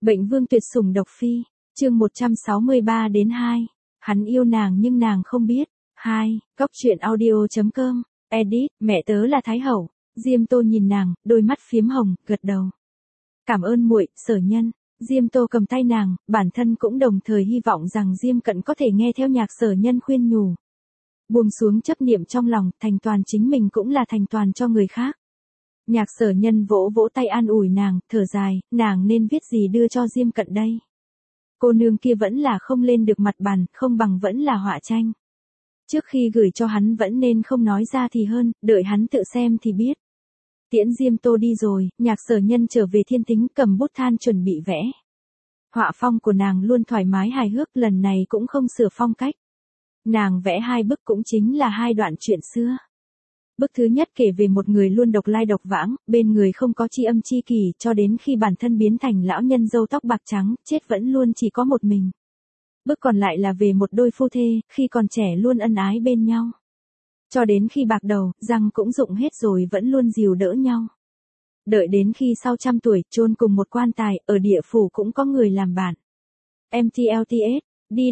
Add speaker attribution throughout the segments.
Speaker 1: Bệnh vương tuyệt sủng độc phi, chương 163 đến 2. Hắn yêu nàng nhưng nàng không biết. 2. Góc truyện audio.com. Edit, mẹ tớ là Thái Hậu. Diêm Tô nhìn nàng, đôi mắt phiếm hồng, gật đầu. Cảm ơn muội, Sở Nhân. Diêm Tô cầm tay nàng, bản thân cũng đồng thời hy vọng rằng Diêm Cận có thể nghe theo nhạc Sở Nhân khuyên nhủ. Buông xuống chấp niệm trong lòng, thành toàn chính mình cũng là thành toàn cho người khác. Nhạc Sở Nhân vỗ vỗ tay an ủi nàng, thở dài, nàng nên viết gì đưa cho Diêm Cận đây? Cô nương kia vẫn là không lên được mặt bàn, không bằng vẫn là họa tranh. Trước khi gửi cho hắn vẫn nên không nói ra thì hơn, đợi hắn tự xem thì biết. Tiễn Diêm Tô đi rồi, nhạc Sở Nhân trở về thiên tính cầm bút than chuẩn bị vẽ. Họa phong của nàng luôn thoải mái hài hước, lần này cũng không sửa phong cách. Nàng vẽ 2 bức cũng chính là 2 đoạn chuyện xưa. Bức thứ nhất kể về một người luôn độc lai độc vãng, bên người không có tri âm tri kỷ, cho đến khi bản thân biến thành lão nhân râu tóc bạc trắng, chết vẫn luôn chỉ có một mình. Bức còn lại là về một đôi phu thê, khi còn trẻ luôn ân ái bên nhau. Cho đến khi bạc đầu, răng cũng rụng hết rồi vẫn luôn dìu đỡ nhau. Đợi đến khi sau 100 tuổi, chôn cùng một quan tài, ở địa phủ cũng có người làm bạn. MTLTS,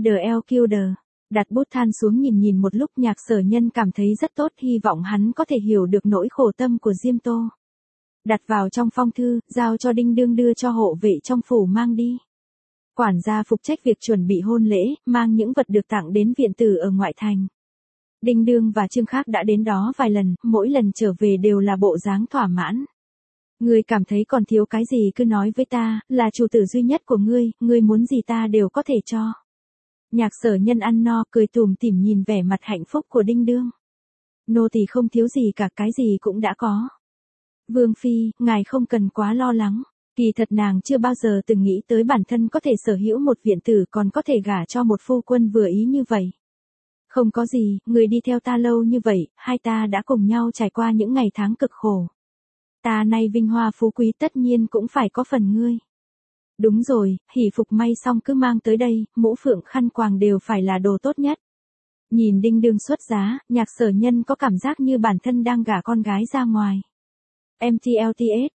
Speaker 1: DLQD. Đặt bút than xuống nhìn một lúc, nhạc Sở Nhân cảm thấy rất tốt, hy vọng hắn có thể hiểu được nỗi khổ tâm của Diêm Tô. Đặt vào trong phong thư, giao cho Đinh Đương đưa cho hộ vệ trong phủ mang đi. Quản gia phụ trách việc chuẩn bị hôn lễ, mang những vật được tặng đến viện tử ở ngoại thành. Đinh Đương và Trương Khác đã đến đó vài lần, mỗi lần trở về đều là bộ dáng thỏa mãn. Ngươi cảm thấy còn thiếu cái gì cứ nói với ta, là chủ tử duy nhất của ngươi muốn gì ta đều có thể cho. Nhạc Sở Nhân ăn no, cười tủm tỉm nhìn vẻ mặt hạnh phúc của Đinh Đương. Nô tỳ không thiếu gì cả, cái gì cũng đã có. Vương phi, ngài không cần quá lo lắng. Kỳ thật nàng chưa bao giờ từng nghĩ tới bản thân có thể sở hữu một viện tử, còn có thể gả cho một phu quân vừa ý như vậy. Không có gì, người đi theo ta lâu như vậy, hai ta đã cùng nhau trải qua những ngày tháng cực khổ. Ta nay vinh hoa phú quý tất nhiên cũng phải có phần ngươi. Đúng rồi, hỷ phục may xong cứ mang tới đây, mũ phượng khăn quàng đều phải là đồ tốt nhất. Nhìn Đinh Đương xuất giá, nhạc Sở Nhân có cảm giác như bản thân đang gả con gái ra ngoài. MTLTS,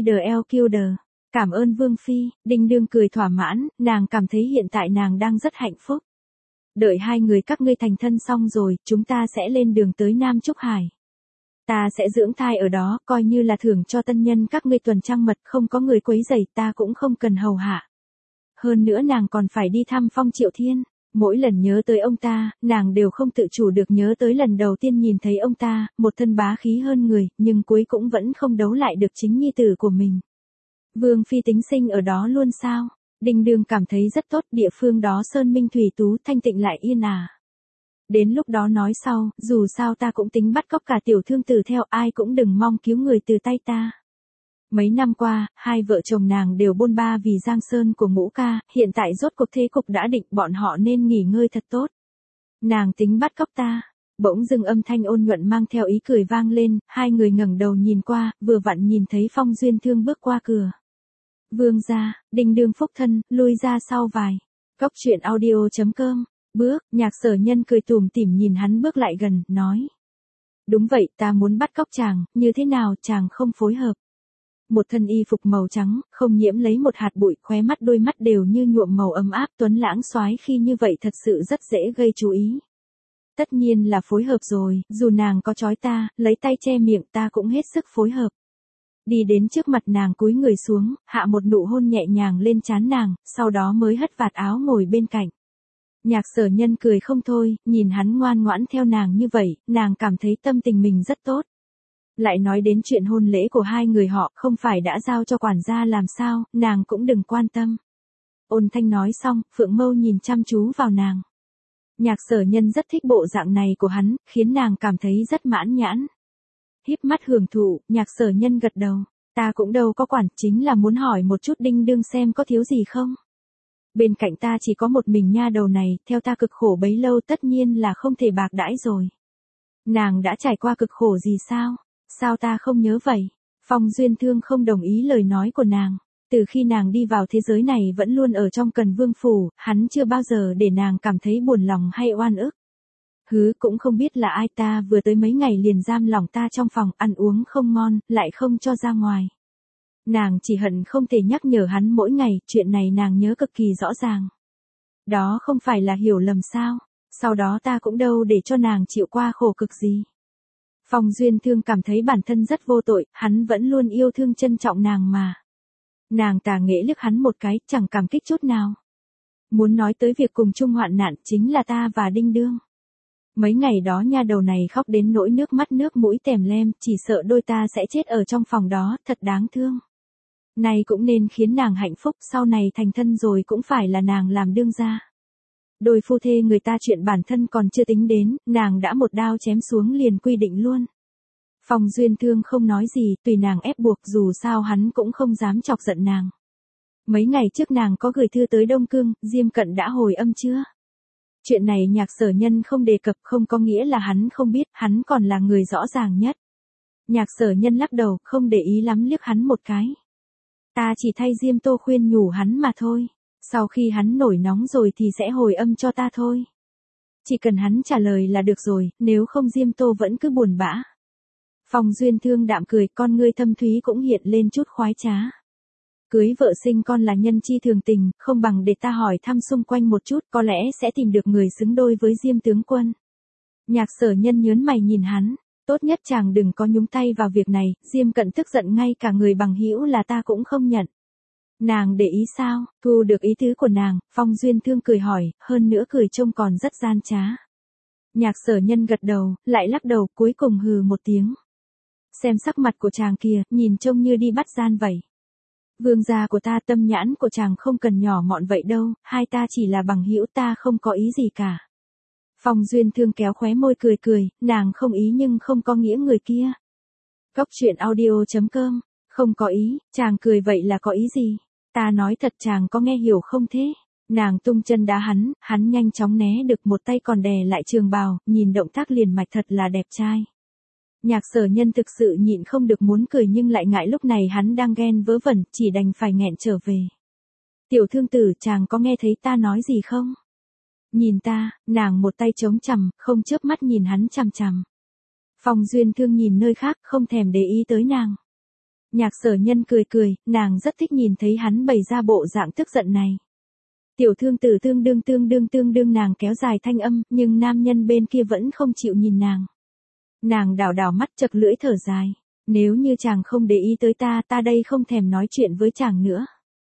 Speaker 1: DLQD. Cảm ơn Vương phi, Đinh Đương cười thỏa mãn, nàng cảm thấy hiện tại nàng đang rất hạnh phúc. Đợi hai người các ngươi thành thân xong rồi, chúng ta sẽ lên đường tới Nam Trúc Hải. Ta sẽ dưỡng thai ở đó, coi như là thưởng cho tân nhân các ngươi tuần trăng mật, không có người quấy rầy, ta cũng không cần hầu hạ. Hơn nữa nàng còn phải đi thăm Phong Triệu Thiên. Mỗi lần nhớ tới ông ta, nàng đều không tự chủ được nhớ tới lần đầu tiên nhìn thấy ông ta, một thân bá khí hơn người, nhưng cuối cũng vẫn không đấu lại được chính nhi tử của mình. Vương phi tính sinh ở đó luôn sao? Đinh Đương cảm thấy rất tốt, địa phương đó sơn minh thủy tú, thanh tịnh lại yên ả. Đến lúc đó nói sau, dù sao ta cũng tính bắt cóc cả tiểu thương tử theo, ai cũng đừng mong cứu người từ tay ta. Mấy năm qua, hai vợ chồng nàng đều bôn ba vì giang sơn của Ngũ ca, hiện tại rốt cuộc thế cục đã định, bọn họ nên nghỉ ngơi thật tốt. Nàng tính bắt cóc ta. Bỗng dưng âm thanh ôn nhuận mang theo ý cười vang lên, hai người ngẩng đầu nhìn qua, vừa vặn nhìn thấy Phong Duyên Thương bước qua cửa. Vương gia, Đinh Đương phúc thân, lui ra sau vài. Góc truyện audio.com. Bước, nhạc Sở Nhân cười tủm tỉm nhìn hắn bước lại gần, nói. Đúng vậy, ta muốn bắt cóc chàng, như thế nào chàng không phối hợp. Một thân y phục màu trắng, không nhiễm lấy một hạt bụi, khóe mắt đôi mắt đều như nhuộm màu ấm áp, tuấn lãng soái khi như vậy thật sự rất dễ gây chú ý. Tất nhiên là phối hợp rồi, dù nàng có trói ta, lấy tay che miệng ta cũng hết sức phối hợp. Đi đến trước mặt nàng cúi người xuống, hạ một nụ hôn nhẹ nhàng lên trán nàng, sau đó mới hất vạt áo ngồi bên cạnh. Nhạc Sở Nhân cười không thôi, nhìn hắn ngoan ngoãn theo nàng như vậy, nàng cảm thấy tâm tình mình rất tốt. Lại nói đến chuyện hôn lễ của hai người họ, không phải đã giao cho quản gia làm sao, nàng cũng đừng quan tâm. Ôn thanh nói xong, Phượng Mâu nhìn chăm chú vào nàng. Nhạc Sở Nhân rất thích bộ dạng này của hắn, khiến nàng cảm thấy rất mãn nhãn. Híp mắt hưởng thụ, nhạc Sở Nhân gật đầu. Ta cũng đâu có quản, chính là muốn hỏi một chút Đinh Đương xem có thiếu gì không. Bên cạnh ta chỉ có một mình nha đầu này, theo ta cực khổ bấy lâu tất nhiên là không thể bạc đãi rồi. Nàng đã trải qua cực khổ gì sao? Sao ta không nhớ vậy? Phong Duyên Thương không đồng ý lời nói của nàng. Từ khi nàng đi vào thế giới này vẫn luôn ở trong Cần Vương phủ, hắn chưa bao giờ để nàng cảm thấy buồn lòng hay oan ức. Cũng không biết là ai, ta vừa tới mấy ngày liền giam lòng ta trong phòng, ăn uống không ngon, lại không cho ra ngoài. Nàng chỉ hận không thể nhắc nhở hắn mỗi ngày, chuyện này nàng nhớ cực kỳ rõ ràng. Đó không phải là hiểu lầm sao, sau đó ta cũng đâu để cho nàng chịu qua khổ cực gì. Phong Duyên Thương cảm thấy bản thân rất vô tội, hắn vẫn luôn yêu thương trân trọng nàng mà. Nàng tà nghệ liếc hắn một cái, chẳng cảm kích chút nào. Muốn nói tới việc cùng chung hoạn nạn chính là ta và Đinh Đương. Mấy ngày đó nha đầu này khóc đến nỗi nước mắt nước mũi tèm lem, chỉ sợ đôi ta sẽ chết ở trong phòng đó, thật đáng thương. Này cũng nên khiến nàng hạnh phúc, sau này thành thân rồi cũng phải là nàng làm đương gia. Đôi phu thê người ta chuyện bản thân còn chưa tính đến, nàng đã một đao chém xuống liền quy định luôn. Phong Duyên Thương không nói gì, tùy nàng ép buộc, dù sao hắn cũng không dám chọc giận nàng. Mấy ngày trước nàng có gửi thư tới Đông Cương, Diêm Cận đã hồi âm chưa? Chuyện này Nhạc Sở Nhân không đề cập, không có nghĩa là hắn không biết, hắn còn là người rõ ràng nhất. Nhạc Sở Nhân lắc đầu, không để ý lắm liếc hắn một cái. Ta chỉ thay Diêm Tô khuyên nhủ hắn mà thôi. Sau khi hắn nổi nóng rồi thì sẽ hồi âm cho ta thôi. Chỉ cần hắn trả lời là được rồi, nếu không Diêm Tô vẫn cứ buồn bã. Phong Duyên Thương đạm cười, con ngươi thâm thúy cũng hiện lên chút khoái trá. Cưới vợ sinh con là nhân chi thường tình, không bằng để ta hỏi thăm xung quanh một chút, có lẽ sẽ tìm được người xứng đôi với Diêm tướng quân. Nhạc Sở Nhân nhớn mày nhìn hắn, tốt nhất chàng đừng có nhúng tay vào việc này, Diêm Cận tức giận ngay cả người bằng hữu là ta cũng không nhận. Nàng để ý sao? Thu được ý tứ của nàng, Phong Duyên Thương cười hỏi, hơn nữa cười trông còn rất gian trá. Nhạc Sở Nhân gật đầu, lại lắc đầu, cuối cùng hừ một tiếng. Xem sắc mặt của chàng kia, nhìn trông như đi bắt gian vậy. Vương gia của ta, tâm nhãn của chàng không cần nhỏ mọn vậy đâu, hai ta chỉ là bằng hữu, ta không có ý gì cả. Phong Duyên Thương kéo khóe môi cười cười, nàng không ý nhưng không có nghĩa người kia. Góc truyện audio.com, không có ý, chàng cười vậy là có ý gì? Ta nói thật chàng có nghe hiểu không thế? Nàng tung chân đá hắn nhanh chóng né được, một tay còn đè lại trường bào, nhìn động tác liền mạch thật là đẹp trai. Nhạc Sở Nhân thực sự nhịn không được muốn cười nhưng lại ngại lúc này hắn đang ghen vớ vẩn, chỉ đành phải nghẹn trở về. Tiểu thương tử, chàng có nghe thấy ta nói gì không? Nhìn ta, nàng một tay chống cằm, không chớp mắt nhìn hắn chằm chằm. Phong Duyên Thương nhìn nơi khác, không thèm để ý tới nàng. Nhạc Sở Nhân cười cười, nàng rất thích nhìn thấy hắn bày ra bộ dạng tức giận này. Tiểu thương tử tương đương nàng kéo dài thanh âm, nhưng nam nhân bên kia vẫn không chịu nhìn nàng. Nàng đảo mắt chật lưỡi thở dài. Nếu như chàng không để ý tới ta, ta đây không thèm nói chuyện với chàng nữa.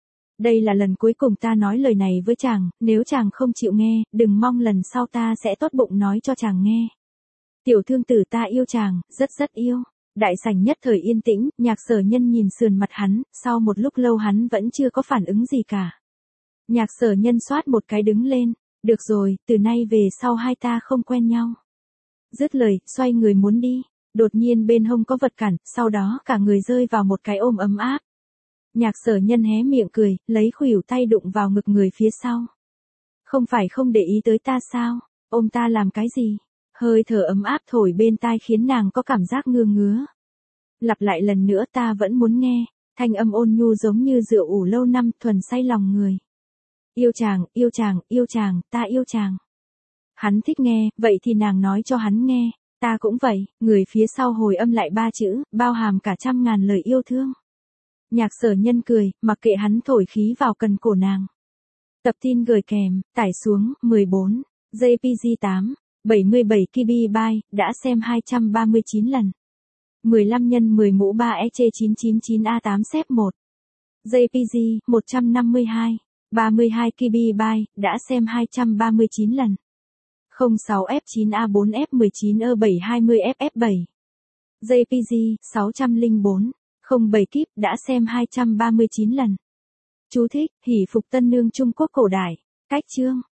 Speaker 1: Đây là lần cuối cùng ta nói lời này với chàng, nếu chàng không chịu nghe, đừng mong lần sau ta sẽ tốt bụng nói cho chàng nghe. Tiểu thương tử, ta yêu chàng, rất yêu. Đại sảnh nhất thời yên tĩnh, Nhạc Sở Nhân nhìn sườn mặt hắn, sau một lúc lâu hắn vẫn chưa có phản ứng gì cả. Nhạc Sở Nhân xoát một cái đứng lên, được rồi, từ nay về sau hai ta không quen nhau. Dứt lời, xoay người muốn đi, đột nhiên bên hông có vật cản, sau đó cả người rơi vào một cái ôm ấm áp. Nhạc Sở Nhân hé miệng cười, lấy khuỷu tay đụng vào ngực người phía sau. Không phải không để ý tới ta sao, ôm ta làm cái gì? Hơi thở ấm áp thổi bên tai khiến nàng có cảm giác ngứa. Lặp lại lần nữa, ta vẫn muốn nghe, thanh âm ôn nhu giống như rượu ủ lâu năm, thuần say lòng người. Yêu chàng, ta yêu chàng. Hắn thích nghe, vậy thì nàng nói cho hắn nghe, ta cũng vậy, người phía sau hồi âm lại 3 chữ, bao hàm cả 100.000 lời yêu thương. Nhạc Sở Nhân cười, mặc kệ hắn thổi khí vào cần cổ nàng. Tập tin gửi kèm, tải xuống, 14, JPG 8, 77 KB byte, đã xem 239 lần. 15 x 10 mũ 3 EC999A8 xếp 1. JPG, 152, 32 KB byte, đã xem 239 lần. 06F9A4F19E720FF7. JPG, 604, 07 kíp, đã xem 239 lần. Chú thích, hỷ phục tân nương Trung Quốc cổ đại. Cách chương.